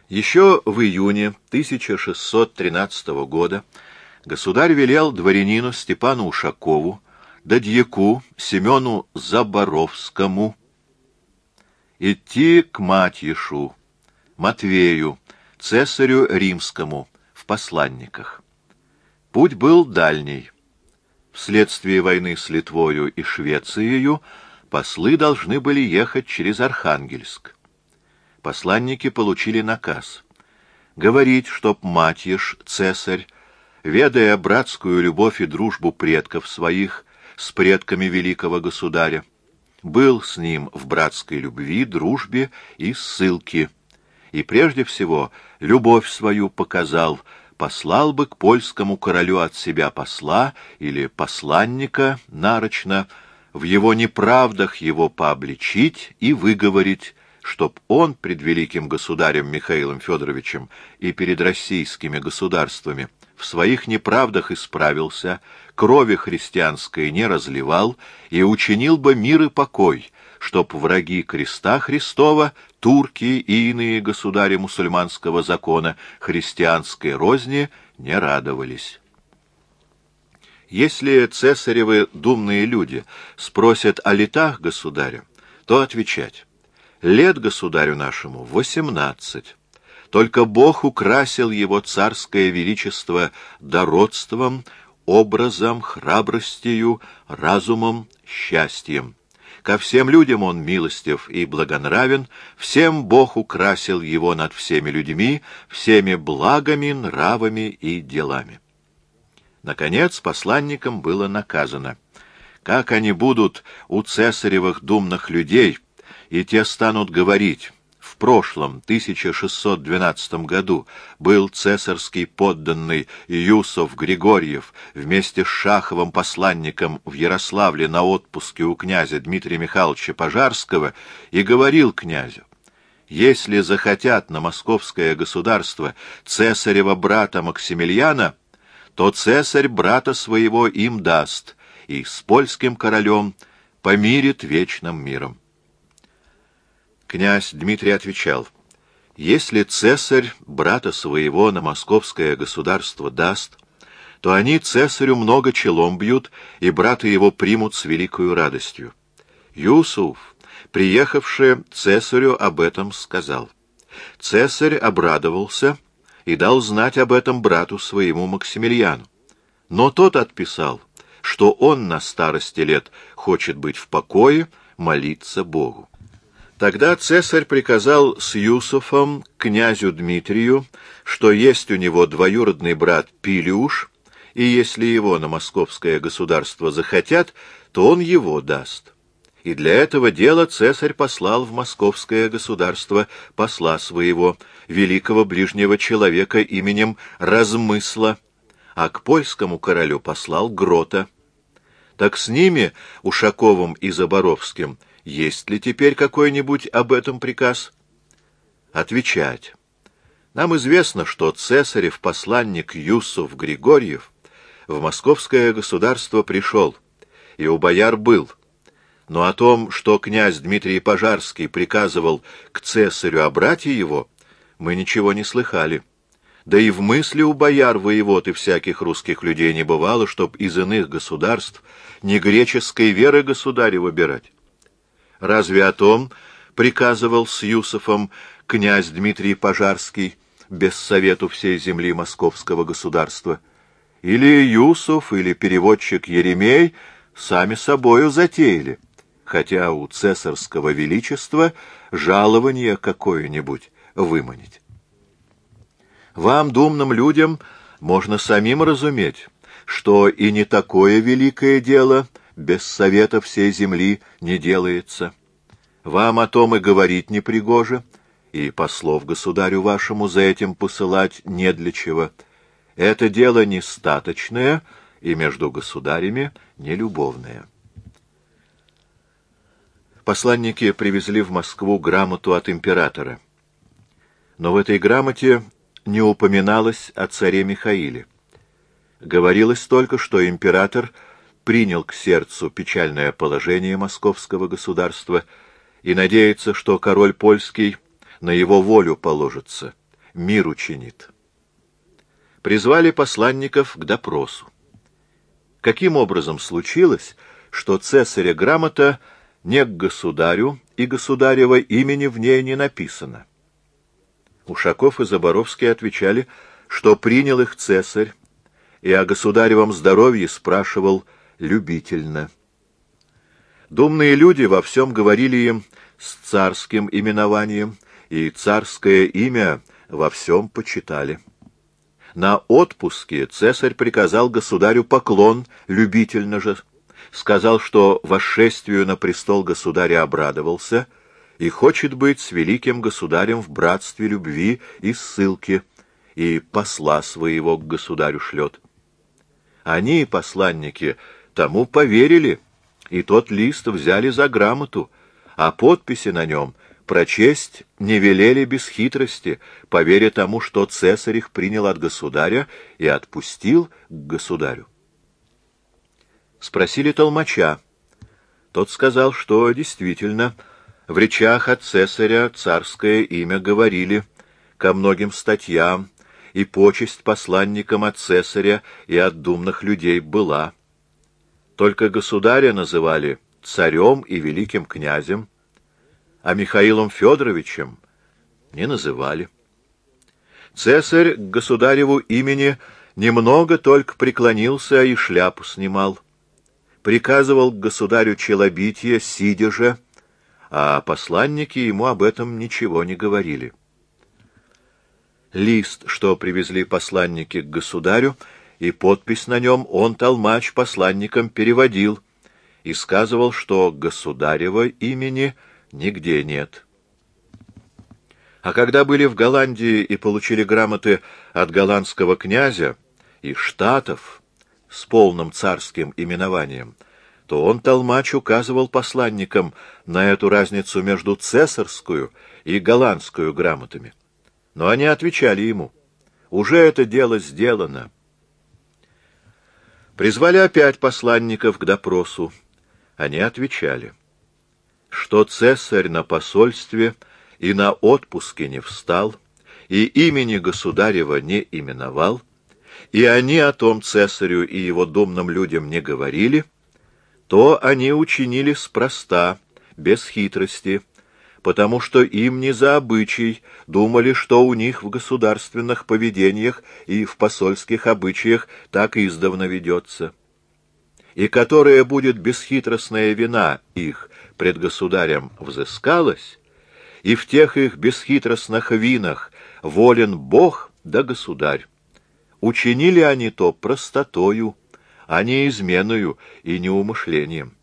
Еще в июне 1613 года государь велел дворянину Степану Ушакову, да дьяку Семену Заборовскому идти к Матьешу, Матвею, цесарю римскому, в посланниках. Путь был дальний. Вследствие войны с Литвою и Швецией послы должны были ехать через Архангельск. Посланники получили наказ говорить, чтоб Матьеш, цесарь, ведая братскую любовь и дружбу предков своих с предками великого государя, был с ним в братской любви, дружбе и ссылке, и прежде всего любовь свою показал, послал бы к польскому королю от себя посла или посланника нарочно, в его неправдах его пообличить и выговорить, чтоб он пред великим государем Михаилом Федоровичем и перед российскими государствами в своих неправдах исправился, крови христианской не разливал и учинил бы мир и покой, чтоб враги креста Христова, турки и иные государи мусульманского закона христианской розни не радовались. Если цесаревы думные люди спросят о летах государя, то отвечать: лет государю нашему 18. Только Бог украсил его царское величество дородством, образом, храбростью, разумом, счастьем. Ко всем людям он милостив и благонравен, всем Бог украсил его над всеми людьми, всеми благами, нравами и делами. Наконец, посланникам было наказано: как они будут у цесаревых думных людей, и те станут говорить: в прошлом, 1612 году, был цесарский подданный Юсов Григорьев вместе с Шаховым посланником в Ярославле на отпуске у князя Дмитрия Михайловича Пожарского и говорил князю: если захотят на московское государство цесарева брата Максимилиана, то цесарь брата своего им даст и с польским королем помирит вечным миром. Князь Дмитрий отвечал: если цесарь брата своего на московское государство даст, то они цесарю много челом бьют, и брата его примут с великою радостью. Юсуф, приехавший цесарю, об этом сказал. Цесарь обрадовался и дал знать об этом брату своему Максимилиану. Но тот отписал, что он на старости лет хочет быть в покое, молиться Богу. Тогда цесарь приказал с Юсуфом князю Дмитрию, что есть у него двоюродный брат Пилюш, и если его на московское государство захотят, то он его даст. И для этого дела цесарь послал в московское государство посла своего, великого ближнего человека именем Размысла, а к польскому королю послал Грота. Так с ними, Ушаковым и Заборовским, есть ли теперь какой-нибудь об этом приказ? Отвечать: нам известно, что цесарев посланник Юсуф Григорьев в московское государство пришел, и у бояр был. Но о том, что князь Дмитрий Пожарский приказывал к цесарю о брате его, мы ничего не слыхали. Да и в мысли у бояр, воевод и всяких русских людей не бывало, чтоб из иных государств не греческой веры государя выбирать. Разве о том приказывал с Юсуфом князь Дмитрий Пожарский без совету всей земли московского государства? Или Юсуф, или переводчик Еремей сами собою затеяли, хотя у цесарского величества жалование какое-нибудь выманить? Вам, думным людям, можно самим разуметь, что и не такое великое дело без совета всей земли не делается. Вам о том и говорить непригоже, и послов государю вашему за этим посылать не для чего. Это дело не статочное и между государями не любовное. Посланники привезли в Москву грамоту от императора. Но в этой грамоте не упоминалось о царе Михаиле. Говорилось только, что император принял к сердцу печальное положение московского государства и надеется, что король польский на его волю положится, миру чинит. Призвали посланников к допросу. Каким образом случилось, что цесаря грамота не к государю, и государева имени в ней не написано? Ушаков и Заборовский отвечали, что принял их цесарь, и о государевом здоровье спрашивал любительно. Думные люди во всем говорили им с царским именованием, и царское имя во всем почитали. На отпуске цесарь приказал государю поклон, любительно же, сказал, что восшествию на престол государя обрадовался и хочет быть с великим государем в братстве любви и ссылке, и посла своего к государю шлет. Они, посланники, тому поверили, и тот лист взяли за грамоту, а подписи на нем прочесть не велели без хитрости, поверя тому, что цесарь их принял от государя и отпустил к государю. Спросили толмача. Тот сказал, что действительно в речах от цесаря царское имя говорили ко многим статьям, и почесть посланникам от цесаря и от думных людей была. Только государя называли царем и великим князем, а Михаилом Федоровичем не называли. Цесарь к государеву имени немного только преклонился и шляпу снимал. Приказывал к государю челобитие, сидя же, а посланники ему об этом ничего не говорили. Лист, что привезли посланники к государю, и подпись на нем он, толмач, посланникам переводил и сказывал, что государева имени нигде нет. А когда были в Голландии и получили грамоты от голландского князя и штатов с полным царским именованием, то он, толмач, указывал посланникам на эту разницу между цесарскую и голландскую грамотами. Но они отвечали ему: «Уже это дело сделано». Призвали опять посланников к допросу. Они отвечали, что цесарь на посольстве и на отпуске не встал, и имени государева не именовал, и они о том цесарю и его думным людям не говорили, то они учинили спроста, без хитрости, потому что им не за обычай, думали, что у них в государственных поведениях и в посольских обычаях так издавна ведется. И которая будет бесхитростная вина их пред государем взыскалась, и в тех их бесхитростных винах волен Бог да государь. Учинили они то простотою, а не изменою и неумышлением.